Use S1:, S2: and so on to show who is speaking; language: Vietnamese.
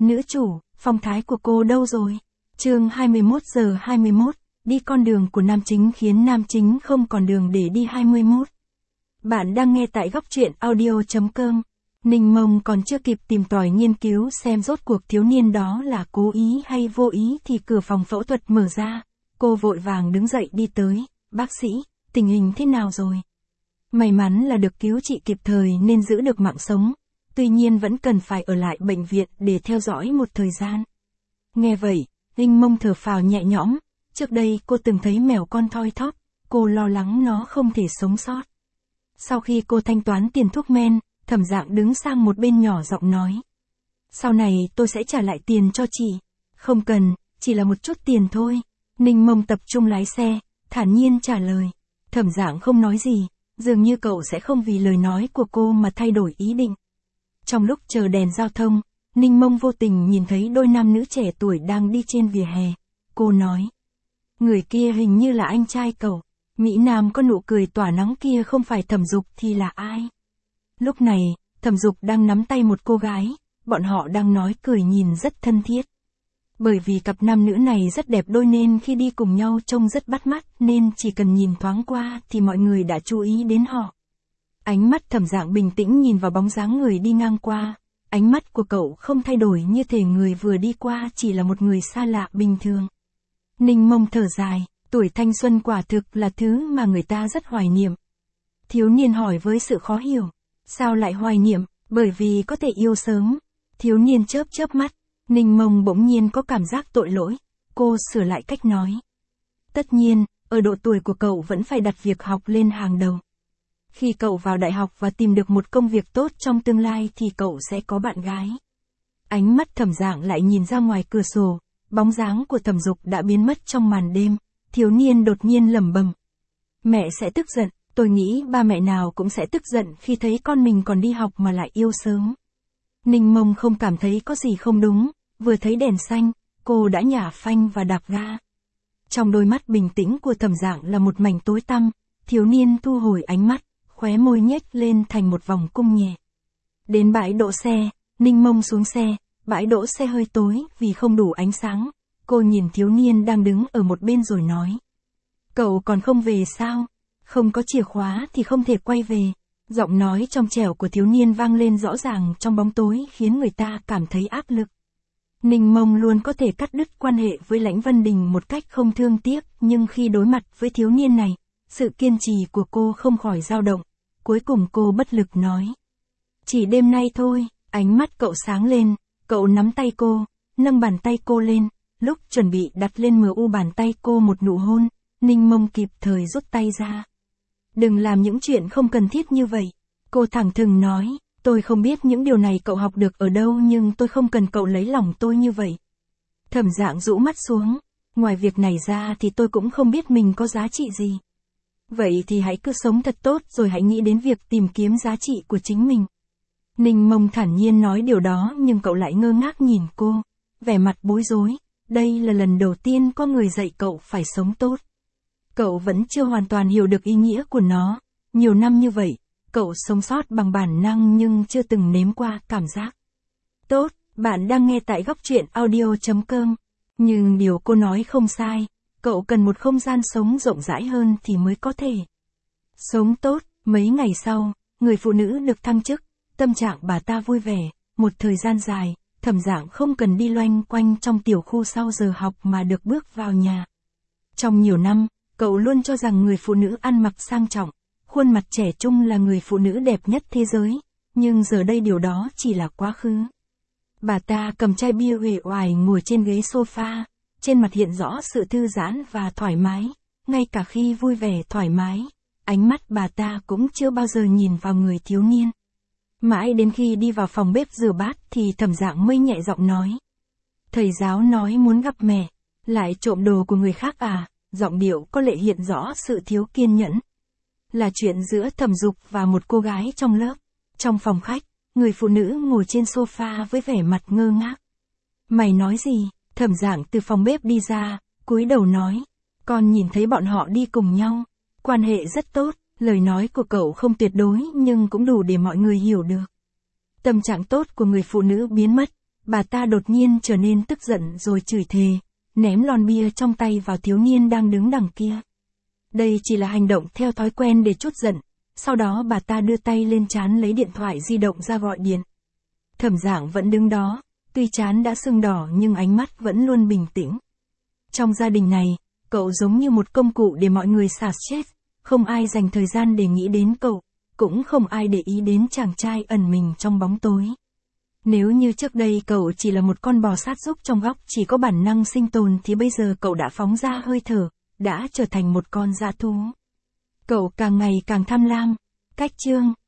S1: Nữ chủ, phong thái của cô đâu rồi? Chương 21:21, đi con đường của nam chính khiến nam chính không còn đường để đi 21. Bạn đang nghe tại góc truyện audio.com. Ninh Mông còn chưa kịp tìm tòi nghiên cứu xem rốt cuộc thiếu niên đó là cố ý hay vô ý thì cửa phòng phẫu thuật mở ra. Cô vội vàng đứng dậy đi tới. Bác sĩ, tình hình thế nào rồi? May mắn là được cứu trị kịp thời nên giữ được mạng sống. Tuy nhiên vẫn cần phải ở lại bệnh viện để theo dõi một thời gian. Nghe vậy, Ninh Mông thở phào nhẹ nhõm. Trước đây cô từng thấy mèo con thoi thóp, cô lo lắng nó không thể sống sót. Sau khi cô thanh toán tiền thuốc men, Thẩm Dạng đứng sang một bên nhỏ giọng nói. Sau này tôi sẽ trả lại tiền cho chị. Không cần, chỉ là một chút tiền thôi. Ninh Mông tập trung lái xe, thản nhiên trả lời. Thẩm Dạng không nói gì, dường như cậu sẽ không vì lời nói của cô mà thay đổi ý định. Trong lúc chờ đèn giao thông, Ninh Mông vô tình nhìn thấy đôi nam nữ trẻ tuổi đang đi trên vỉa hè. Cô nói. Người kia hình như là anh trai cậu. Mỹ Nam có nụ cười tỏa nắng kia không phải Thẩm Dục thì là ai? Lúc này, Thẩm Dục đang nắm tay một cô gái, bọn họ đang nói cười nhìn rất thân thiết. Bởi vì cặp nam nữ này rất đẹp đôi nên khi đi cùng nhau trông rất bắt mắt nên chỉ cần nhìn thoáng qua thì mọi người đã chú ý đến họ. Ánh mắt Thẩm Dạng bình tĩnh nhìn vào bóng dáng người đi ngang qua. Ánh mắt của cậu không thay đổi như thể người vừa đi qua chỉ là một người xa lạ bình thường. Ninh Mông thở dài, tuổi thanh xuân quả thực là thứ mà người ta rất hoài niệm. Thiếu niên hỏi với sự khó hiểu. Sao lại hoài niệm? Bởi vì có thể yêu sớm. Thiếu niên chớp chớp mắt. Ninh Mông bỗng nhiên có cảm giác tội lỗi. Cô sửa lại cách nói. Tất nhiên, ở độ tuổi của cậu vẫn phải đặt việc học lên hàng đầu. Khi cậu vào đại học và tìm được một công việc tốt trong tương lai thì cậu sẽ có bạn gái. Ánh mắt Thẩm Dạng lại nhìn ra ngoài cửa sổ. Bóng dáng của Thẩm Dục đã biến mất trong màn đêm. Thiếu niên đột nhiên lẩm bẩm. Mẹ sẽ tức giận. Tôi nghĩ ba mẹ nào cũng sẽ tức giận khi thấy con mình còn đi học mà lại yêu sớm. Ninh Mông không cảm thấy có gì không đúng. Vừa thấy đèn xanh, cô đã nhả phanh và đạp ga. Trong đôi mắt bình tĩnh của Thẩm Dạng là một mảnh tối tăm. Thiếu niên thu hồi ánh mắt, khóe môi nhếch lên thành một vòng cung nhẹ. Đến bãi đỗ xe, Ninh Mông xuống xe. Bãi đỗ xe hơi tối vì không đủ ánh sáng. Cô nhìn thiếu niên đang đứng ở một bên rồi nói. Cậu còn không về sao? Không có chìa khóa thì không thể quay về. Giọng nói trong trẻo của thiếu niên vang lên rõ ràng trong bóng tối khiến người ta cảm thấy áp lực. Ninh Mông luôn có thể cắt đứt quan hệ với Lãnh Vân Đình một cách không thương tiếc, nhưng khi đối mặt với thiếu niên này, sự kiên trì của cô không khỏi dao động. Cuối cùng cô bất lực nói. Chỉ đêm nay thôi. Ánh mắt cậu sáng lên, cậu nắm tay cô, nâng bàn tay cô lên, lúc chuẩn bị đặt lên MU bàn tay cô một nụ hôn, Ninh Mông kịp thời rút tay ra. Đừng làm những chuyện không cần thiết như vậy. Cô thẳng thừng nói, tôi không biết những điều này cậu học được ở đâu nhưng tôi không cần cậu lấy lòng tôi như vậy. Thẩm Dạng rũ mắt xuống, ngoài việc này ra thì tôi cũng không biết mình có giá trị gì. Vậy thì hãy cứ sống thật tốt rồi hãy nghĩ đến việc tìm kiếm giá trị của chính mình. Ninh Mông thản nhiên nói điều đó nhưng cậu lại ngơ ngác nhìn cô, vẻ mặt bối rối. Đây là lần đầu tiên có người dạy cậu phải sống tốt. Cậu vẫn chưa hoàn toàn hiểu được ý nghĩa của nó. Nhiều năm như vậy, cậu sống sót bằng bản năng nhưng chưa từng nếm qua cảm giác tốt. Bạn đang nghe tại góc truyện audio.com. Nhưng điều cô nói không sai. Cậu cần một không gian sống rộng rãi hơn thì mới có thể sống tốt. Mấy ngày sau, người phụ nữ được thăng chức. Tâm trạng bà ta vui vẻ. Một thời gian dài, Thẩm Dạng không cần đi loanh quanh trong tiểu khu sau giờ học mà được bước vào nhà. Trong nhiều năm, cậu luôn cho rằng người phụ nữ ăn mặc sang trọng, khuôn mặt trẻ trung là người phụ nữ đẹp nhất thế giới, nhưng giờ đây điều đó chỉ là quá khứ. Bà ta cầm chai bia uể oải ngồi trên ghế sofa, trên mặt hiện rõ sự thư giãn và thoải mái, ngay cả khi vui vẻ thoải mái, ánh mắt bà ta cũng chưa bao giờ nhìn vào người thiếu niên. Mãi đến khi đi vào phòng bếp rửa bát thì Thẩm Dạng mới nhẹ giọng nói. Thầy giáo nói muốn gặp mẹ, lại trộm đồ của người khác à? Giọng điệu có lệ hiện rõ sự thiếu kiên nhẫn. Là chuyện giữa Thẩm Dục và một cô gái trong lớp. Trong phòng khách, người phụ nữ ngồi trên sofa với vẻ mặt ngơ ngác. Mày nói gì? Thẩm Dạng từ phòng bếp đi ra, cúi đầu nói. Con nhìn thấy bọn họ đi cùng nhau. Quan hệ rất tốt. Lời nói của cậu không tuyệt đối nhưng cũng đủ để mọi người hiểu được. Tâm trạng tốt của người phụ nữ biến mất. Bà ta đột nhiên trở nên tức giận rồi chửi thề, ném lon bia trong tay vào thiếu niên đang đứng đằng kia. Đây chỉ là hành động theo thói quen để trút giận, sau đó bà ta đưa tay lên trán lấy điện thoại di động ra gọi điện. Thẩm Dạng vẫn đứng đó, tuy trán đã sưng đỏ nhưng ánh mắt vẫn luôn bình tĩnh. Trong gia đình này, cậu giống như một công cụ để mọi người xả stress, không ai dành thời gian để nghĩ đến cậu, cũng không ai để ý đến chàng trai ẩn mình trong bóng tối. Nếu như trước đây cậu chỉ là một con bò sát giúp trong góc chỉ có bản năng sinh tồn thì bây giờ cậu đã phóng ra hơi thở, đã trở thành một con dã thú. Cậu càng ngày càng tham lam. Cách chương